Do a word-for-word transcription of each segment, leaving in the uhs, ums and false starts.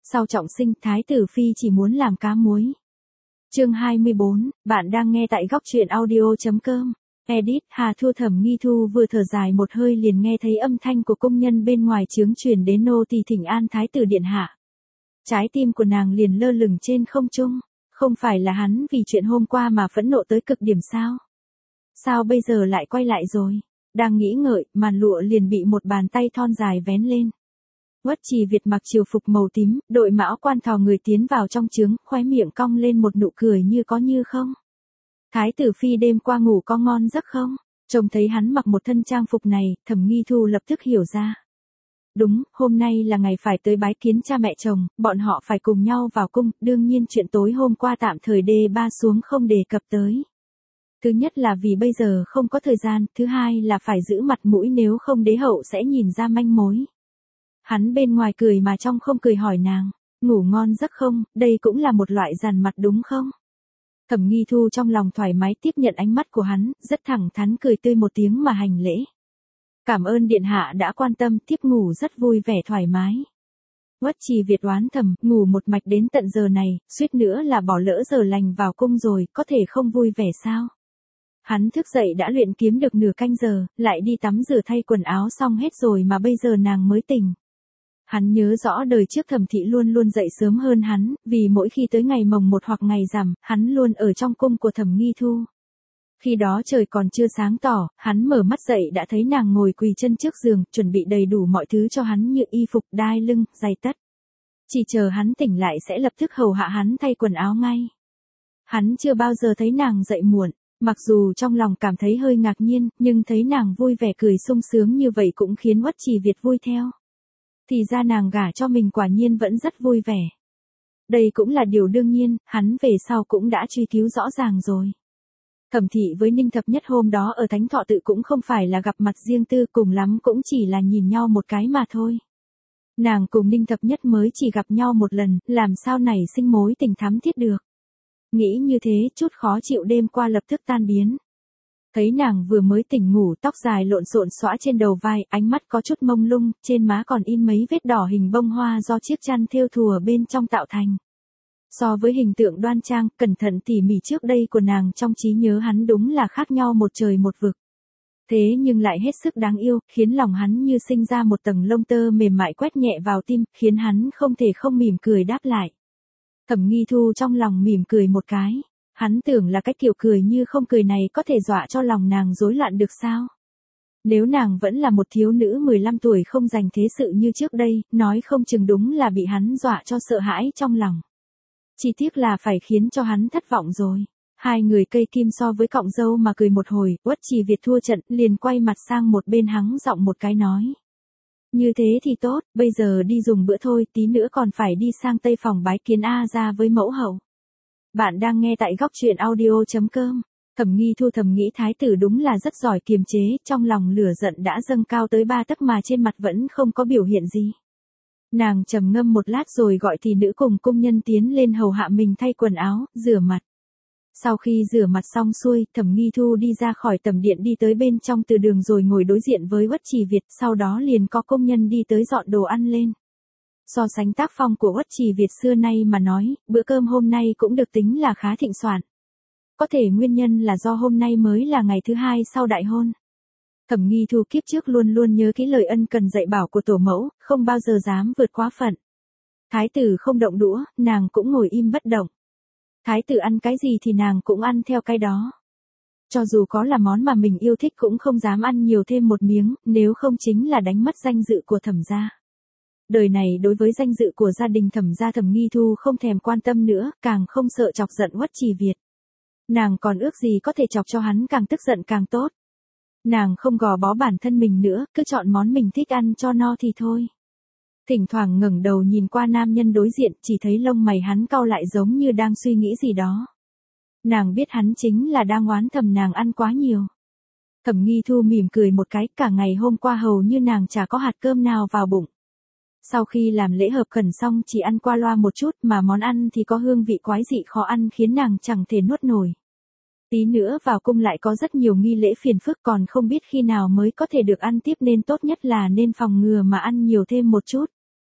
Sau trọng sinh, Thái tử Phi chỉ muốn làm cá muối. Chương hai mươi bốn, bạn đang nghe tại góc truyện audio chấm com. Edit, Hà Thu. Thẩm Nghi Thu vừa thở dài một hơi liền nghe thấy âm thanh của công nhân bên ngoài trướng truyền đến, nô tỳ thỉnh an Thái tử điện hạ. Trái tim của nàng liền lơ lửng trên không trung, không phải là hắn vì chuyện hôm qua mà phẫn nộ tới cực điểm sao? Sao bây giờ lại quay lại rồi? Đang nghĩ ngợi, màn lụa liền bị một bàn tay thon dài vén lên. Uất Trì Việt mặc triều phục màu tím, đội mão quan thò người tiến vào trong trướng, khóe miệng cong lên một nụ cười như có như không. Thái tử Phi đêm qua ngủ có ngon giấc không? Trông thấy hắn mặc một thân trang phục này, Thẩm Nghi Thu lập tức hiểu ra. Đúng, hôm nay là ngày phải tới bái kiến cha mẹ chồng, bọn họ phải cùng nhau vào cung, đương nhiên chuyện tối hôm qua tạm thời đê ba xuống không đề cập tới. Thứ nhất là vì bây giờ không có thời gian, thứ hai là phải giữ mặt mũi nếu không đế hậu sẽ nhìn ra manh mối. Hắn bên ngoài cười mà trong không cười hỏi nàng, ngủ ngon giấc không, đây cũng là một loại dằn mặt đúng không? Thẩm Nghi Thu trong lòng thoải mái tiếp nhận ánh mắt của hắn, rất thẳng thắn cười tươi một tiếng mà hành lễ. Cảm ơn điện hạ đã quan tâm, tiếp ngủ rất vui vẻ thoải mái. Uất Trì Việt oán thầm, ngủ một mạch đến tận giờ này, suýt nữa là bỏ lỡ giờ lành vào cung rồi, có thể không vui vẻ sao? Hắn thức dậy đã luyện kiếm được nửa canh giờ, lại đi tắm rửa thay quần áo xong hết rồi mà bây giờ nàng mới tỉnh. Hắn nhớ rõ đời trước Thẩm thị luôn luôn dậy sớm hơn hắn, vì mỗi khi tới ngày mồng một hoặc ngày rằm, hắn luôn ở trong cung của Thẩm Nghi Thu. Khi đó trời còn chưa sáng tỏ, hắn mở mắt dậy đã thấy nàng ngồi quỳ chân trước giường, chuẩn bị đầy đủ mọi thứ cho hắn như y phục, đai lưng, giày tất. Chỉ chờ hắn tỉnh lại sẽ lập tức hầu hạ hắn thay quần áo ngay. Hắn chưa bao giờ thấy nàng dậy muộn, mặc dù trong lòng cảm thấy hơi ngạc nhiên, nhưng thấy nàng vui vẻ cười sung sướng như vậy cũng khiến Uất Trì Việt vui theo. Thì ra nàng gả cho mình quả nhiên vẫn rất vui vẻ. Đây cũng là điều đương nhiên, hắn về sau cũng đã truy cứu rõ ràng rồi. Thẩm thị với Ninh Thập Nhất hôm đó ở Thánh Thọ Tự cũng không phải là gặp mặt riêng tư, cùng lắm cũng chỉ là nhìn nhau một cái mà thôi. Nàng cùng Ninh Thập Nhất mới chỉ gặp nhau một lần, làm sao nảy sinh mối tình thắm thiết được. Nghĩ như thế, chút khó chịu đêm qua lập tức tan biến. Thấy nàng vừa mới tỉnh ngủ, tóc dài lộn xộn xõa trên đầu vai, ánh mắt có chút mông lung, trên má còn in mấy vết đỏ hình bông hoa do chiếc chăn thêu thùa bên trong tạo thành. So với hình tượng đoan trang, cẩn thận tỉ mỉ trước đây của nàng trong trí nhớ hắn đúng là khác nhau một trời một vực. Thế nhưng lại hết sức đáng yêu, khiến lòng hắn như sinh ra một tầng lông tơ mềm mại quét nhẹ vào tim, khiến hắn không thể không mỉm cười đáp lại. Thẩm Nghi Thu trong lòng mỉm cười một cái. Hắn tưởng là cái kiểu cười như không cười này có thể dọa cho lòng nàng rối loạn được sao? Nếu nàng vẫn là một thiếu nữ mười lăm tuổi không dành thế sự như trước đây, nói không chừng đúng là bị hắn dọa cho sợ hãi trong lòng. Chỉ tiếc là phải khiến cho hắn thất vọng rồi. Hai người cây kim so với cọng dâu mà cười một hồi, Uất Trì Việt thua trận, liền quay mặt sang một bên hắng giọng một cái nói. Như thế thì tốt, bây giờ đi dùng bữa thôi, tí nữa còn phải đi sang tây phòng bái kiến A ra với mẫu hậu. Bạn đang nghe tại góc truyện audio chấm com. Thẩm Nghi Thu thầm nghĩ thái tử đúng là rất giỏi kiềm chế, trong lòng lửa giận đã dâng cao tới ba tấc mà trên mặt vẫn không có biểu hiện gì. Nàng trầm ngâm một lát rồi gọi thị nữ cùng công nhân tiến lên hầu hạ mình thay quần áo, rửa mặt. Sau khi rửa mặt xong xuôi, Thẩm Nghi Thu đi ra khỏi tầm điện đi tới bên trong từ đường rồi ngồi đối diện với Uất Trì Việt, sau đó liền có công nhân đi tới dọn đồ ăn lên. So sánh tác phong của Uất Trì Việt xưa nay mà nói, bữa cơm hôm nay cũng được tính là khá thịnh soạn. Có thể nguyên nhân là do hôm nay mới là ngày thứ hai sau đại hôn. Thẩm Nghi Thu kiếp trước luôn luôn nhớ kỹ lời ân cần dạy bảo của tổ mẫu, không bao giờ dám vượt quá phận. Thái tử không động đũa, nàng cũng ngồi im bất động. Thái tử ăn cái gì thì nàng cũng ăn theo cái đó. Cho dù có là món mà mình yêu thích cũng không dám ăn nhiều thêm một miếng, nếu không chính là đánh mất danh dự của Thẩm gia. Đời này đối với danh dự của gia đình Thẩm gia, Thẩm Nghi Thu không thèm quan tâm nữa, càng không sợ chọc giận Uất Trì Việt. Nàng còn ước gì có thể chọc cho hắn càng tức giận càng tốt. Nàng không gò bó bản thân mình nữa, cứ chọn món mình thích ăn cho no thì thôi. Thỉnh thoảng ngẩng đầu nhìn qua nam nhân đối diện, chỉ thấy lông mày hắn cau lại giống như đang suy nghĩ gì đó. Nàng biết hắn chính là đang oán thầm nàng ăn quá nhiều. Thẩm Nghi Thu mỉm cười một cái, cả ngày hôm qua hầu như nàng chả có hạt cơm nào vào bụng. Sau khi làm lễ hợp khẩn xong chỉ ăn qua loa một chút, mà món ăn thì có hương vị quái dị khó ăn khiến nàng chẳng thể nuốt nổi. Tí nữa vào cung lại có rất nhiều nghi lễ phiền phức, còn không biết khi nào mới có thể được ăn tiếp, nên tốt nhất là nên phòng ngừa mà ăn nhiều thêm một chút.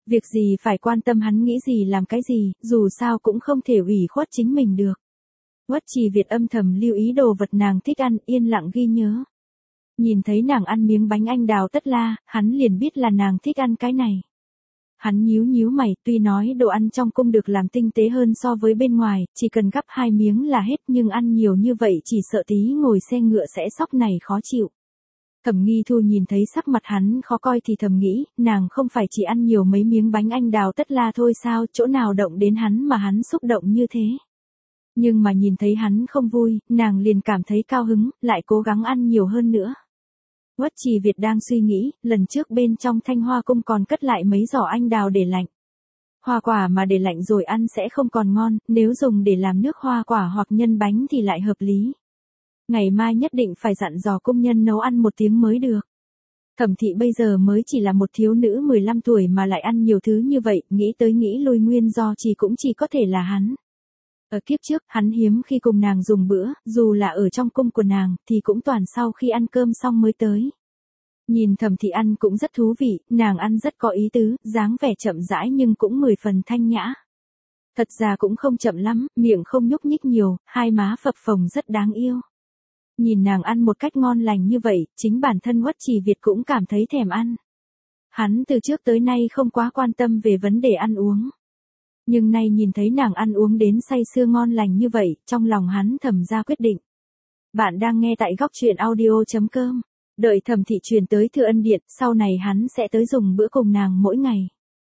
Việc gì phải quan tâm hắn nghĩ gì làm cái gì, dù sao cũng không thể ủy khuất chính mình được. Uất Trì Việt âm thầm lưu ý đồ vật nàng thích ăn, yên lặng ghi nhớ. Nhìn thấy nàng ăn miếng bánh anh đào tất la, hắn liền biết là nàng thích ăn cái này. Hắn nhíu nhíu mày, tuy nói đồ ăn trong cung được làm tinh tế hơn so với bên ngoài, chỉ cần gắp hai miếng là hết, nhưng ăn nhiều như vậy chỉ sợ tí ngồi xe ngựa sẽ sóc này khó chịu. Thẩm Nghi Thu nhìn thấy sắc mặt hắn khó coi thì thầm nghĩ, nàng không phải chỉ ăn nhiều mấy miếng bánh anh đào tất la thôi sao, chỗ nào động đến hắn mà hắn xúc động như thế. Nhưng mà nhìn thấy hắn không vui, nàng liền cảm thấy cao hứng, lại cố gắng ăn nhiều hơn nữa. Uất Trì Việt đang suy nghĩ, lần trước bên trong Thanh Hoa Cung còn cất lại mấy giỏ anh đào để lạnh. Hoa quả mà để lạnh rồi ăn sẽ không còn ngon, nếu dùng để làm nước hoa quả hoặc nhân bánh thì lại hợp lý. Ngày mai nhất định phải dặn dò công nhân nấu ăn một tiếng mới được. Thẩm thị bây giờ mới chỉ là một thiếu nữ mười lăm tuổi mà lại ăn nhiều thứ như vậy, nghĩ tới nghĩ lui nguyên do chỉ cũng chỉ có thể là hắn. Ở kiếp trước, hắn hiếm khi cùng nàng dùng bữa, dù là ở trong cung của nàng, thì cũng toàn sau khi ăn cơm xong mới tới. Nhìn Thẩm thị ăn cũng rất thú vị, nàng ăn rất có ý tứ, dáng vẻ chậm rãi nhưng cũng mười phần thanh nhã. Thật ra cũng không chậm lắm, miệng không nhúc nhích nhiều, hai má phập phồng rất đáng yêu. Nhìn nàng ăn một cách ngon lành như vậy, chính bản thân Uất Trì Việt cũng cảm thấy thèm ăn. Hắn từ trước tới nay không quá quan tâm về vấn đề ăn uống. Nhưng nay nhìn thấy nàng ăn uống đến say sưa ngon lành như vậy, trong lòng hắn thầm ra quyết định. Bạn đang nghe tại góc truyện audio chấm com. Đợi Thẩm thị truyền tới Thừa Ân Điện, sau này hắn sẽ tới dùng bữa cùng nàng mỗi ngày.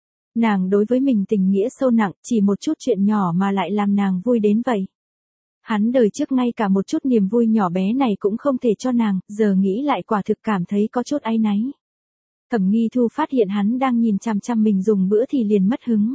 Nàng đối với mình tình nghĩa sâu nặng, chỉ một chút chuyện nhỏ mà lại làm nàng vui đến vậy. Hắn đời trước ngay cả một chút niềm vui nhỏ bé này cũng không thể cho nàng, giờ nghĩ lại quả thực cảm thấy có chút áy náy. Thẩm Nghi Thu phát hiện hắn đang nhìn chằm chằm mình dùng bữa thì liền mất hứng.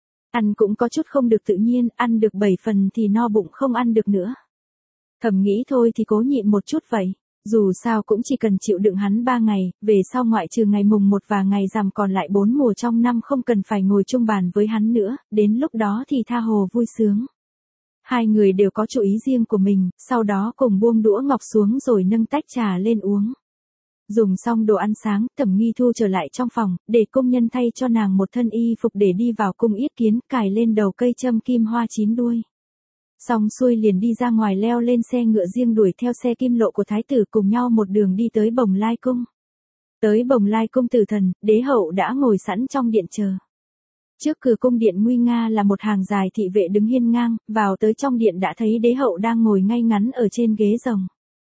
Ăn cũng có chút không được tự nhiên, ăn được bảy phần thì no bụng không ăn được nữa. Thầm nghĩ thôi thì cố nhịn một chút vậy. Dù sao cũng chỉ cần chịu đựng hắn ba ngày, về sau ngoại trừ ngày mùng một và ngày rằm còn lại bốn mùa trong năm không cần phải ngồi chung bàn với hắn nữa, đến lúc đó thì tha hồ vui sướng. Hai người đều có chủ ý riêng của mình, sau đó cùng buông đũa ngọc xuống rồi nâng tách trà lên uống. Dùng xong đồ ăn sáng, Thẩm Nghi Thu trở lại trong phòng, để công nhân thay cho nàng một thân y phục để đi vào cung yết kiến, cài lên đầu cây châm kim hoa chín đuôi. Xong xuôi liền đi ra ngoài leo lên xe ngựa riêng đuổi theo xe kim lộ của thái tử cùng nhau một đường đi tới Bồng Lai Cung. Tới Bồng Lai Cung tử thần, đế hậu đã ngồi sẵn trong điện chờ. Trước cửa cung điện nguy nga là một hàng dài thị vệ đứng hiên ngang, vào tới trong điện đã thấy đế hậu đang ngồi ngay ngắn ở trên ghế rồng.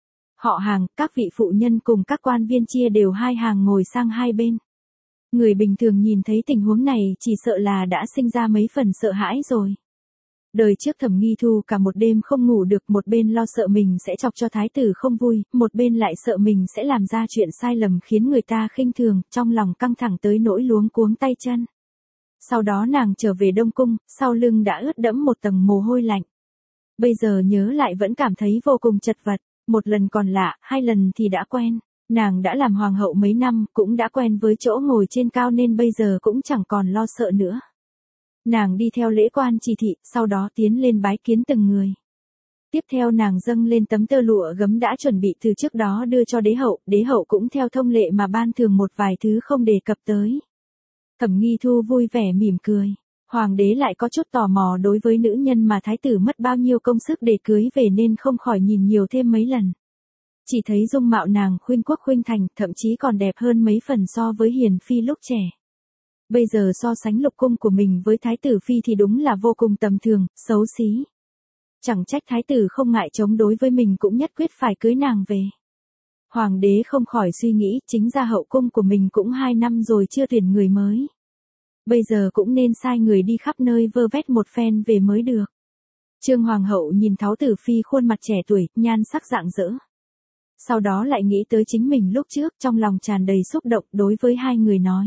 Họ hàng, các vị phụ nhân cùng các quan viên chia đều hai hàng ngồi sang hai bên. Người bình thường nhìn thấy tình huống này chỉ sợ là đã sinh ra mấy phần sợ hãi rồi. Đời trước Thẩm Nghi Thu cả một đêm không ngủ được, một bên lo sợ mình sẽ chọc cho thái tử không vui, một bên lại sợ mình sẽ làm ra chuyện sai lầm khiến người ta khinh thường, trong lòng căng thẳng tới nỗi luống cuống tay chân. Sau đó nàng trở về Đông Cung, sau lưng đã ướt đẫm một tầng mồ hôi lạnh. Bây giờ nhớ lại vẫn cảm thấy vô cùng chật vật, một lần còn lạ, hai lần thì đã quen. Nàng đã làm hoàng hậu mấy năm, cũng đã quen với chỗ ngồi trên cao nên bây giờ cũng chẳng còn lo sợ nữa. Nàng đi theo lễ quan chỉ thị, sau đó tiến lên bái kiến từng người. Tiếp theo nàng dâng lên tấm tơ lụa gấm đã chuẩn bị từ trước đó đưa cho đế hậu, đế hậu cũng theo thông lệ mà ban thường một vài thứ không đề cập tới. Thẩm Nghi Thu vui vẻ mỉm cười. Hoàng đế lại có chút tò mò đối với nữ nhân mà thái tử mất bao nhiêu công sức để cưới về nên không khỏi nhìn nhiều thêm mấy lần. Chỉ thấy dung mạo nàng khuynh quốc khuynh thành, thậm chí còn đẹp hơn mấy phần so với hiền phi lúc trẻ. Bây giờ so sánh lục cung của mình với thái tử phi thì đúng là vô cùng tầm thường, xấu xí. Chẳng trách thái tử không ngại chống đối với mình cũng nhất quyết phải cưới nàng về. Hoàng đế không khỏi suy nghĩ, chính ra hậu cung của mình cũng hai năm rồi chưa tuyển người mới. Bây giờ cũng nên sai người đi khắp nơi vơ vét một phen về mới được. Trương Hoàng hậu nhìn Tháo Tử Phi khuôn mặt trẻ tuổi, nhan sắc rạng rỡ. Sau đó lại nghĩ tới chính mình lúc trước, trong lòng tràn đầy xúc động đối với hai người nói.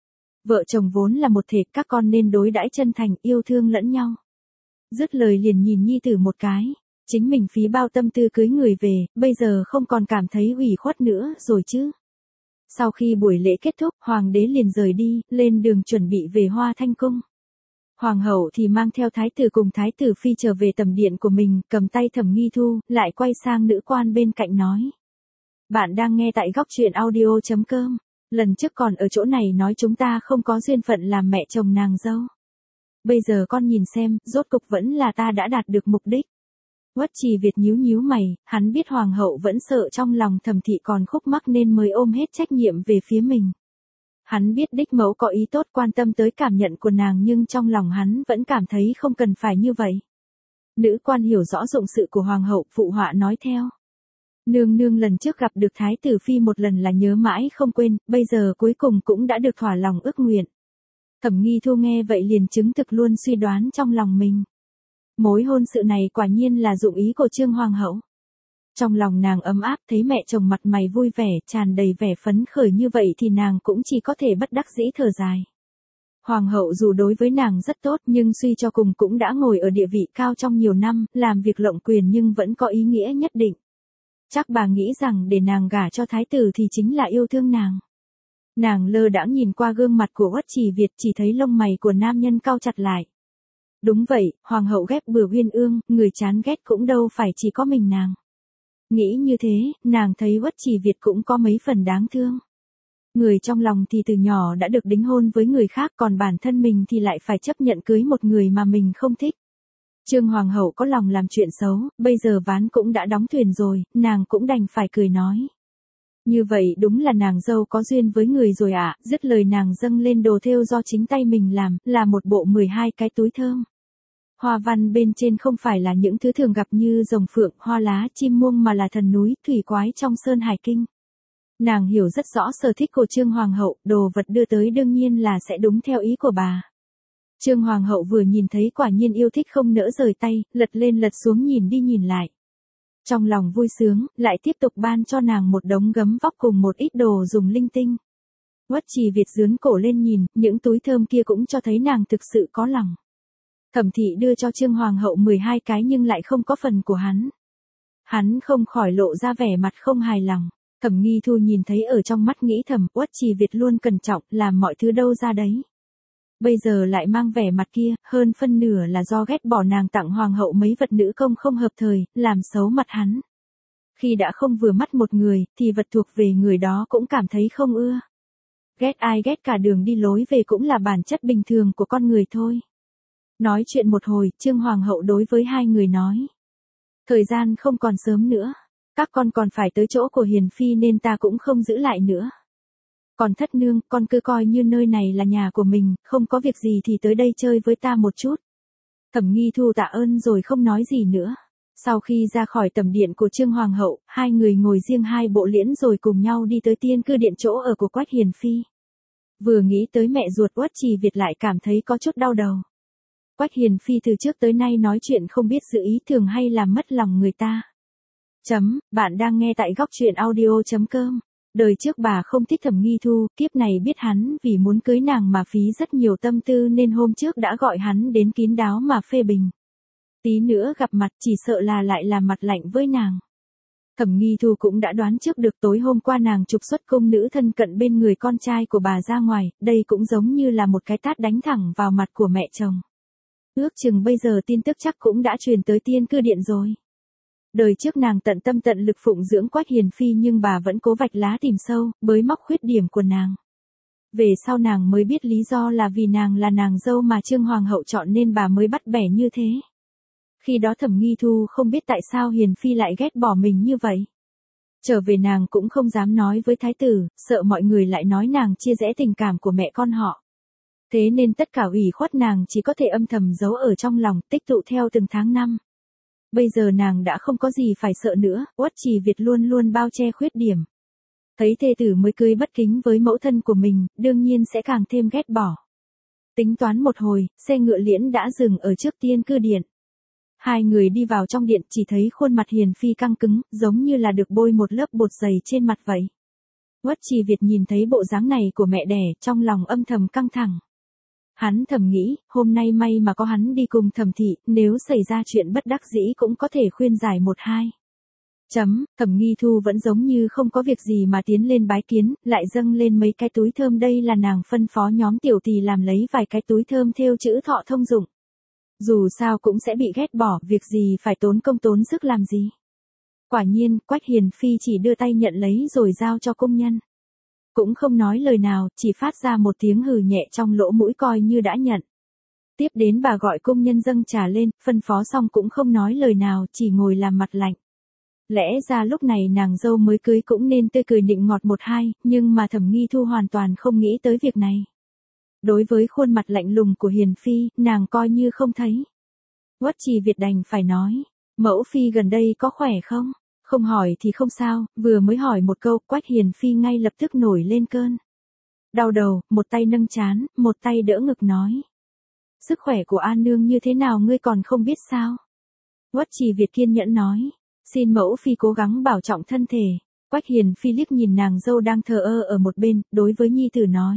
Vợ chồng vốn là một thể, các con nên đối đãi chân thành, yêu thương lẫn nhau. Dứt lời liền nhìn nhi tử một cái. Chính mình phí bao tâm tư cưới người về, bây giờ không còn cảm thấy ủy khuất nữa rồi chứ. Sau khi buổi lễ kết thúc, hoàng đế liền rời đi, lên đường chuẩn bị về Hoa Thanh Cung. Hoàng hậu thì mang theo thái tử cùng thái tử phi trở về tầm điện của mình, cầm tay Thẩm Nghi Thu, lại quay sang nữ quan bên cạnh nói. Bạn đang nghe tại góc truyện audio chấm com. Lần trước còn ở chỗ này nói chúng ta không có duyên phận làm mẹ chồng nàng dâu. Bây giờ con nhìn xem, rốt cục vẫn là ta đã đạt được mục đích. Uất Trì Việt nhíu nhíu mày, hắn biết hoàng hậu vẫn sợ trong lòng Thẩm Thị còn khúc mắc nên mới ôm hết trách nhiệm về phía mình. Hắn biết đích mẫu có ý tốt quan tâm tới cảm nhận của nàng nhưng trong lòng hắn vẫn cảm thấy không cần phải như vậy. Nữ quan hiểu rõ dụng sự của hoàng hậu, phụ họa nói theo. Nương nương lần trước gặp được thái tử phi một lần là nhớ mãi không quên, bây giờ cuối cùng cũng đã được thỏa lòng ước nguyện. Thẩm Nghi Thu nghe vậy liền chứng thực luôn suy đoán trong lòng mình. Mối hôn sự này quả nhiên là dụng ý của Trương Hoàng hậu. Trong lòng nàng ấm áp thấy mẹ chồng mặt mày vui vẻ, tràn đầy vẻ phấn khởi như vậy thì nàng cũng chỉ có thể bất đắc dĩ thở dài. Hoàng hậu dù đối với nàng rất tốt nhưng suy cho cùng cũng đã ngồi ở địa vị cao trong nhiều năm, làm việc lộng quyền nhưng vẫn có ý nghĩa nhất định. Chắc bà nghĩ rằng để nàng gả cho thái tử thì chính là yêu thương nàng. Nàng lơ đãng nhìn qua gương mặt của Uất Trì Việt chỉ thấy lông mày của nam nhân cau chặt lại. Đúng vậy, hoàng hậu ghét bừa Uyên Ương, người chán ghét cũng đâu phải chỉ có mình nàng. Nghĩ như thế, nàng thấy Uất Trì Việt cũng có mấy phần đáng thương. Người trong lòng thì từ nhỏ đã được đính hôn với người khác còn bản thân mình thì lại phải chấp nhận cưới một người mà mình không thích. Trương Hoàng hậu có lòng làm chuyện xấu, bây giờ ván cũng đã đóng thuyền rồi, nàng cũng đành phải cười nói. Như vậy đúng là nàng dâu có duyên với người rồi ạ, à. Dứt lời nàng dâng lên đồ thêu do chính tay mình làm, là một bộ mười hai cái túi thơm. Hoa văn bên trên không phải là những thứ thường gặp như rồng phượng, hoa lá, chim muông mà là thần núi, thủy quái trong Sơn Hải Kinh. Nàng hiểu rất rõ sở thích của Trương Hoàng hậu, đồ vật đưa tới đương nhiên là sẽ đúng theo ý của bà. Trương Hoàng hậu vừa nhìn thấy quả nhiên yêu thích không nỡ rời tay, lật lên lật xuống nhìn đi nhìn lại. Trong lòng vui sướng, lại tiếp tục ban cho nàng một đống gấm vóc cùng một ít đồ dùng linh tinh. Uất Trì Việt dướn cổ lên nhìn, những túi thơm kia cũng cho thấy nàng thực sự có lòng. Thẩm Thị đưa cho Trương Hoàng hậu mười hai cái nhưng lại không có phần của hắn. Hắn không khỏi lộ ra vẻ mặt không hài lòng. Thẩm Nghi Thu nhìn thấy ở trong mắt nghĩ thầm, Uất Trì Việt luôn cẩn trọng, làm mọi thứ đâu ra đấy. Bây giờ lại mang vẻ mặt kia, hơn phân nửa là do ghét bỏ nàng tặng hoàng hậu mấy vật nữ công không hợp thời, làm xấu mặt hắn. Khi đã không vừa mắt một người, thì vật thuộc về người đó cũng cảm thấy không ưa. Ghét ai ghét cả đường đi lối về cũng là bản chất bình thường của con người thôi. Nói chuyện một hồi, Trương Hoàng hậu đối với hai người nói. Thời gian không còn sớm nữa. Các con còn phải tới chỗ của Hiền Phi nên ta cũng không giữ lại nữa. Còn thất nương, con cứ coi như nơi này là nhà của mình, không có việc gì thì tới đây chơi với ta một chút. Thẩm Nghi Thu tạ ơn rồi không nói gì nữa. Sau khi ra khỏi tầm điện của Trương Hoàng hậu, hai người ngồi riêng hai bộ liễn rồi cùng nhau đi tới tiên cư điện chỗ ở của Quách Hiền Phi. Vừa nghĩ tới mẹ ruột Uất Trì Việt lại cảm thấy có chút đau đầu. Quách Hiền Phi từ trước tới nay nói chuyện không biết giữ ý thường hay làm mất lòng người ta. Chấm, bạn đang nghe tại góc truyện audio chấm com. Đời trước bà không thích Thẩm Nghi Thu, kiếp này biết hắn vì muốn cưới nàng mà phí rất nhiều tâm tư nên hôm trước đã gọi hắn đến kín đáo mà phê bình. Tí nữa gặp mặt chỉ sợ là lại làm mặt lạnh với nàng. Thẩm Nghi Thu cũng đã đoán trước được tối hôm qua nàng trục xuất cung nữ thân cận bên người con trai của bà ra ngoài, đây cũng giống như là một cái tát đánh thẳng vào mặt của mẹ chồng. Ước chừng bây giờ tin tức chắc cũng đã truyền tới tiên cư điện rồi. Đời trước nàng tận tâm tận lực phụng dưỡng Quách Hiền Phi nhưng bà vẫn cố vạch lá tìm sâu, bới móc khuyết điểm của nàng. Về sau nàng mới biết lý do là vì nàng là nàng dâu mà Trương Hoàng hậu chọn nên bà mới bắt bẻ như thế. Khi đó Thẩm Nghi Thu không biết tại sao Hiền Phi lại ghét bỏ mình như vậy. Trở về nàng cũng không dám nói với thái tử, sợ mọi người lại nói nàng chia rẽ tình cảm của mẹ con họ. Thế nên tất cả ủy khuất nàng chỉ có thể âm thầm giấu ở trong lòng, tích tụ theo từng tháng năm. Bây giờ nàng đã không có gì phải sợ nữa, Uất Trì Việt luôn luôn bao che khuyết điểm. Thấy thê tử mới cưới bất kính với mẫu thân của mình, đương nhiên sẽ càng thêm ghét bỏ. Tính toán một hồi, xe ngựa liễn đã dừng ở trước tiên cư điện. Hai người đi vào trong điện chỉ thấy khuôn mặt Hiền Phi căng cứng, giống như là được bôi một lớp bột dày trên mặt vậy. Uất Trì Việt nhìn thấy bộ dáng này của mẹ đẻ, trong lòng âm thầm căng thẳng. Hắn thầm nghĩ, hôm nay may mà có hắn đi cùng Thẩm Thị, nếu xảy ra chuyện bất đắc dĩ cũng có thể khuyên giải một hai. Chấm, Thẩm Nghi Thu vẫn giống như không có việc gì mà tiến lên bái kiến, lại dâng lên mấy cái túi thơm, đây là nàng phân phó nhóm tiểu tỳ làm lấy vài cái túi thơm thêu chữ thọ thông dụng. Dù sao cũng sẽ bị ghét bỏ, việc gì phải tốn công tốn sức làm gì. Quả nhiên, Quách Hiền Phi chỉ đưa tay nhận lấy rồi giao cho công nhân. Cũng không nói lời nào, chỉ phát ra một tiếng hừ nhẹ trong lỗ mũi coi như đã nhận. Tiếp đến bà gọi công nhân dâng trà lên, phân phó xong cũng không nói lời nào, chỉ ngồi làm mặt lạnh. Lẽ ra lúc này nàng dâu mới cưới cũng nên tươi cười nịnh ngọt một hai, nhưng mà Thẩm Nghi Thu hoàn toàn không nghĩ tới việc này. Đối với khuôn mặt lạnh lùng của Hiền Phi, nàng coi như không thấy. Uất Trì Việt đành phải nói, mẫu phi gần đây có khỏe không? Không hỏi thì không sao, vừa mới hỏi một câu, Quách Hiền Phi ngay lập tức nổi lên cơn đau đầu, một tay nâng trán, một tay đỡ ngực nói. Sức khỏe của A Nương như thế nào ngươi còn không biết sao? Uất Trì Việt kiên nhẫn nói, xin mẫu phi cố gắng bảo trọng thân thể. Quách Hiền Phi liếc nhìn nàng dâu đang thờ ơ ở một bên, đối với nhi tử nói.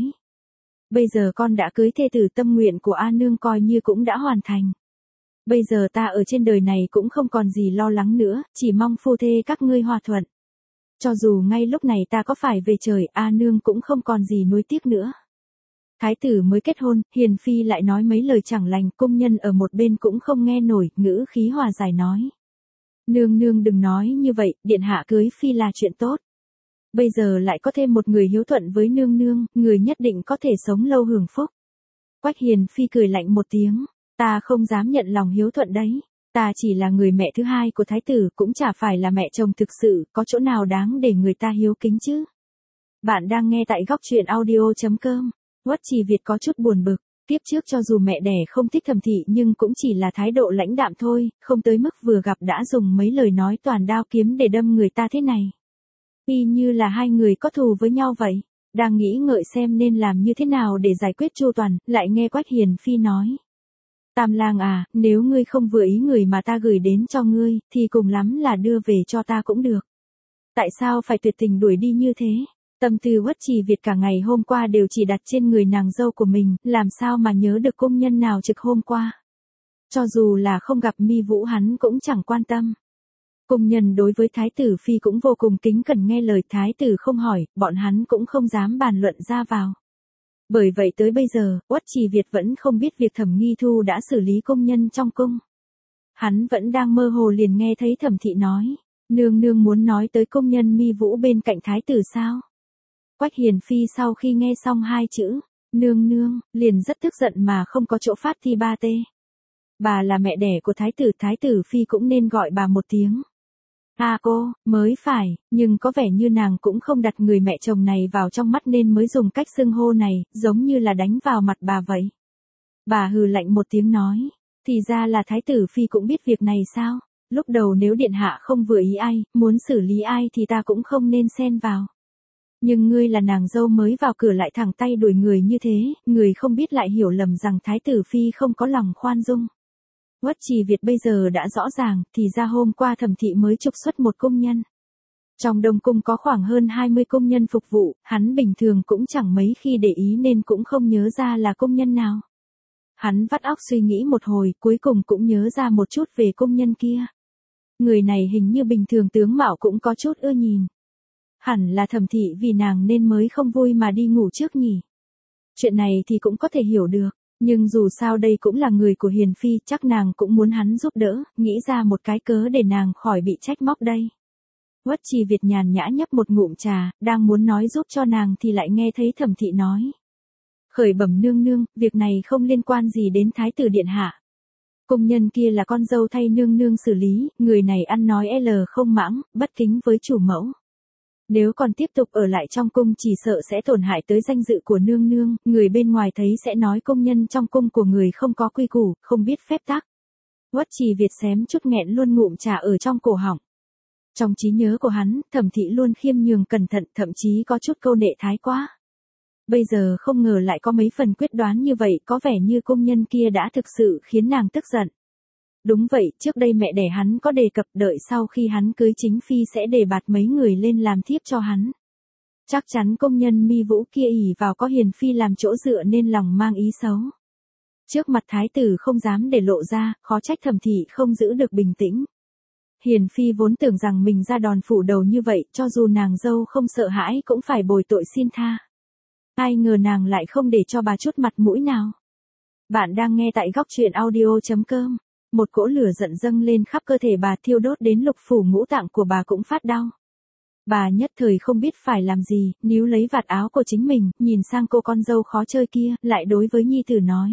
Bây giờ con đã cưới thê tử, tâm nguyện của A Nương coi như cũng đã hoàn thành. Bây giờ ta ở trên đời này cũng không còn gì lo lắng nữa, chỉ mong phu thê các ngươi hòa thuận. Cho dù ngay lúc này ta có phải về trời, A Nương cũng không còn gì nuối tiếc nữa. Thái tử mới kết hôn, Hiền Phi lại nói mấy lời chẳng lành, công nhân ở một bên cũng không nghe nổi, ngữ khí hòa giải nói. Nương nương đừng nói như vậy, điện hạ cưới Phi là chuyện tốt. Bây giờ lại có thêm một người hiếu thuận với nương nương, người nhất định có thể sống lâu hưởng phúc. Quách Hiền Phi cười lạnh một tiếng, ta không dám nhận lòng hiếu thuận đấy. Ta chỉ là người mẹ thứ hai của thái tử, cũng chả phải là mẹ chồng thực sự, có chỗ nào đáng để người ta hiếu kính chứ. Bạn đang nghe tại góc truyện audio.com. Uất Trì Việt có chút buồn bực, tiếp trước cho dù mẹ đẻ không thích Thẩm thị nhưng cũng chỉ là thái độ lãnh đạm thôi, không tới mức vừa gặp đã dùng mấy lời nói toàn đao kiếm để đâm người ta thế này. Y như là hai người có thù với nhau vậy, đang nghĩ ngợi xem nên làm như thế nào để giải quyết chu toàn, lại nghe Quách Hiền Phi nói. Tam lang à, nếu ngươi không vừa ý người mà ta gửi đến cho ngươi, thì cùng lắm là đưa về cho ta cũng được. Tại sao phải tuyệt tình đuổi đi như thế? Tâm tư Uất Trì Việt cả ngày hôm qua đều chỉ đặt trên người nàng dâu của mình, làm sao mà nhớ được công nhân nào trực hôm qua. Cho dù là không gặp Mi Vũ hắn cũng chẳng quan tâm. Công nhân đối với Thái tử Phi cũng vô cùng kính cẩn, nghe lời Thái tử không hỏi, bọn hắn cũng không dám bàn luận ra vào. Bởi vậy tới bây giờ, Uất Trì Việt vẫn không biết việc Thẩm Nghi Thu đã xử lý công nhân trong cung. Hắn vẫn đang mơ hồ liền nghe thấy Thẩm thị nói, nương nương muốn nói tới công nhân Mi Vũ bên cạnh Thái tử sao? Quách Hiền Phi sau khi nghe xong hai chữ, nương nương, liền rất tức giận mà không có chỗ phát thi ba tê. Bà là mẹ đẻ của Thái tử, Thái tử Phi cũng nên gọi bà một tiếng. À cô, mới phải, nhưng có vẻ như nàng cũng không đặt người mẹ chồng này vào trong mắt nên mới dùng cách xưng hô này, giống như là đánh vào mặt bà vậy. Bà hừ lạnh một tiếng nói, thì ra là Thái tử Phi cũng biết việc này sao? Lúc đầu nếu điện hạ không vừa ý ai, muốn xử lý ai thì ta cũng không nên xen vào. Nhưng ngươi là nàng dâu mới vào cửa lại thẳng tay đuổi người như thế, người không biết lại hiểu lầm rằng Thái tử Phi không có lòng khoan dung. Uất Trì Việt bây giờ đã rõ ràng, thì ra hôm qua Thẩm thị mới trục xuất một công nhân. Trong Đông Cung có khoảng hơn hai mươi công nhân phục vụ, hắn bình thường cũng chẳng mấy khi để ý nên cũng không nhớ ra là công nhân nào. Hắn vắt óc suy nghĩ một hồi, cuối cùng cũng nhớ ra một chút về công nhân kia. Người này hình như bình thường tướng mạo cũng có chút ưa nhìn. Hẳn là Thẩm thị vì nàng nên mới không vui mà đi ngủ trước nhỉ. Chuyện này thì cũng có thể hiểu được. Nhưng dù sao đây cũng là người của Hiền Phi, chắc nàng cũng muốn hắn giúp đỡ, nghĩ ra một cái cớ để nàng khỏi bị trách móc đây. Uất Trì Việt nhàn nhã nhấp một ngụm trà, đang muốn nói giúp cho nàng thì lại nghe thấy Thẩm thị nói. Khởi bẩm nương nương, việc này không liên quan gì đến Thái tử điện hạ. Công nhân kia là con dâu thay nương nương xử lý, người này ăn nói L không mãng, bất kính với chủ mẫu. Nếu còn tiếp tục ở lại trong cung chỉ sợ sẽ tổn hại tới danh dự của nương nương, người bên ngoài thấy sẽ nói công nhân trong cung của người không có quy củ, không biết phép tắc. Uất Trì Việt xém chút nghẹn luôn ngụm trà ở trong cổ họng. Trong trí nhớ của hắn, Thẩm thị luôn khiêm nhường cẩn thận, thậm chí có chút câu nệ thái quá. Bây giờ không ngờ lại có mấy phần quyết đoán như vậy, có vẻ như công nhân kia đã thực sự khiến nàng tức giận. Đúng vậy, trước đây mẹ đẻ hắn có đề cập đợi sau khi hắn cưới chính phi sẽ đề bạt mấy người lên làm thiếp cho hắn. Chắc chắn công nhân Mi Vũ kia ỷ vào có Hiền Phi làm chỗ dựa nên lòng mang ý xấu. Trước mặt thái tử không dám để lộ ra, khó trách Thẩm thị không giữ được bình tĩnh. Hiền Phi vốn tưởng rằng mình ra đòn phủ đầu như vậy, cho dù nàng dâu không sợ hãi cũng phải bồi tội xin tha. Ai ngờ nàng lại không để cho bà chút mặt mũi nào. Bạn đang nghe tại góc truyện audio.com. Một cỗ lửa giận dâng lên khắp cơ thể bà, thiêu đốt đến lục phủ ngũ tạng của bà cũng phát đau. Bà nhất thời không biết phải làm gì, níu lấy vạt áo của chính mình, nhìn sang cô con dâu khó chơi kia, lại đối với nhi tử nói.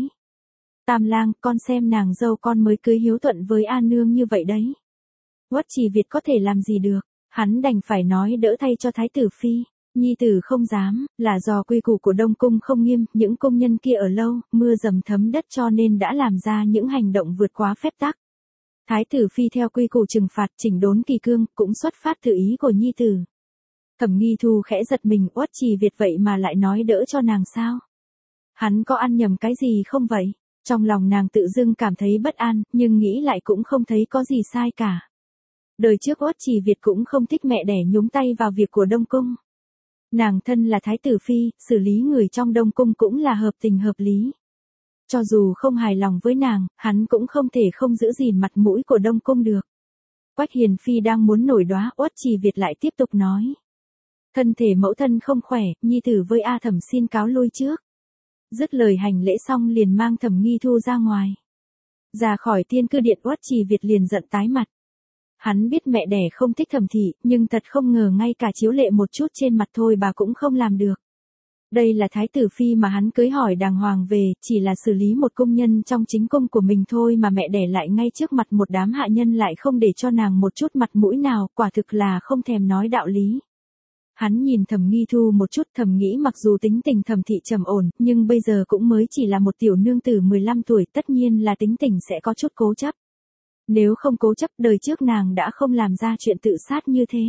Tam lang, con xem nàng dâu con mới cưới hiếu thuận với A Nương như vậy đấy. Uất Trì Việt có thể làm gì được, hắn đành phải nói đỡ thay cho Thái tử Phi. Nhi tử không dám, là do quy củ của Đông Cung không nghiêm, những công nhân kia ở lâu, mưa dầm thấm đất cho nên đã làm ra những hành động vượt quá phép tắc. Thái tử Phi theo quy củ trừng phạt chỉnh đốn kỳ cương, cũng xuất phát từ ý của nhi tử. Thẩm Nghi Thu khẽ giật mình, Uất Trì Việt vậy mà lại nói đỡ cho nàng sao? Hắn có ăn nhầm cái gì không vậy? Trong lòng nàng tự dưng cảm thấy bất an, nhưng nghĩ lại cũng không thấy có gì sai cả. Đời trước Uất Trì Việt cũng không thích mẹ đẻ nhúng tay vào việc của Đông Cung. Nàng thân là Thái tử Phi, xử lý người trong Đông Cung cũng là hợp tình hợp lý. Cho dù không hài lòng với nàng, hắn cũng không thể không giữ gìn mặt mũi của Đông Cung được. Quách Hiền Phi đang muốn nổi đoá, Uất Trì Việt lại tiếp tục nói. Thân thể mẫu thân không khỏe, nhi tử với A Thẩm xin cáo lui trước. Dứt lời hành lễ xong liền mang Thẩm Nghi Thu ra ngoài. Ra khỏi Tiên Cư Điện, Uất Trì Việt liền giận tái mặt. Hắn biết mẹ đẻ không thích Thẩm thị, nhưng thật không ngờ ngay cả chiếu lệ một chút trên mặt thôi bà cũng không làm được. Đây là Thái tử Phi mà hắn cưới hỏi đàng hoàng về, chỉ là xử lý một công nhân trong chính cung của mình thôi mà mẹ đẻ lại ngay trước mặt một đám hạ nhân lại không để cho nàng một chút mặt mũi nào, quả thực là không thèm nói đạo lý. Hắn nhìn Thẩm Nghi Thu một chút, thầm nghĩ mặc dù tính tình Thẩm thị trầm ổn, nhưng bây giờ cũng mới chỉ là một tiểu nương tử mười lăm tuổi, tất nhiên là tính tình sẽ có chút cố chấp. Nếu không cố chấp, đời trước nàng đã không làm ra chuyện tự sát như thế.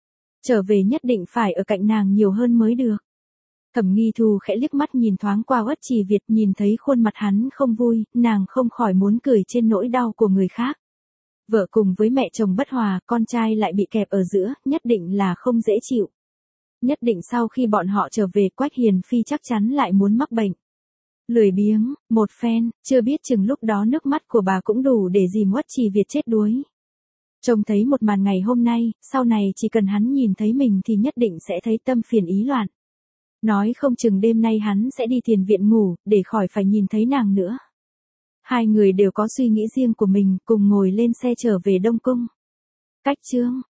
Trở về nhất định phải ở cạnh nàng nhiều hơn mới được. Thẩm Nghi Thu khẽ liếc mắt nhìn thoáng qua Uất Trì Việt, nhìn thấy khuôn mặt hắn không vui, nàng không khỏi muốn cười trên nỗi đau của người khác. Vợ cùng với mẹ chồng bất hòa, con trai lại bị kẹp ở giữa, nhất định là không dễ chịu. Nhất định sau khi bọn họ trở về, Quách Hiền Phi chắc chắn lại muốn mắc bệnh. Lười biếng, một phen, chưa biết chừng lúc đó nước mắt của bà cũng đủ để dìm Uất Trì Việt chết đuối. Trông thấy một màn ngày hôm nay, sau này chỉ cần hắn nhìn thấy mình thì nhất định sẽ thấy tâm phiền ý loạn. Nói không chừng đêm nay hắn sẽ đi thiền viện ngủ, để khỏi phải nhìn thấy nàng nữa. Hai người đều có suy nghĩ riêng của mình, cùng ngồi lên xe trở về Đông Cung. Cách chương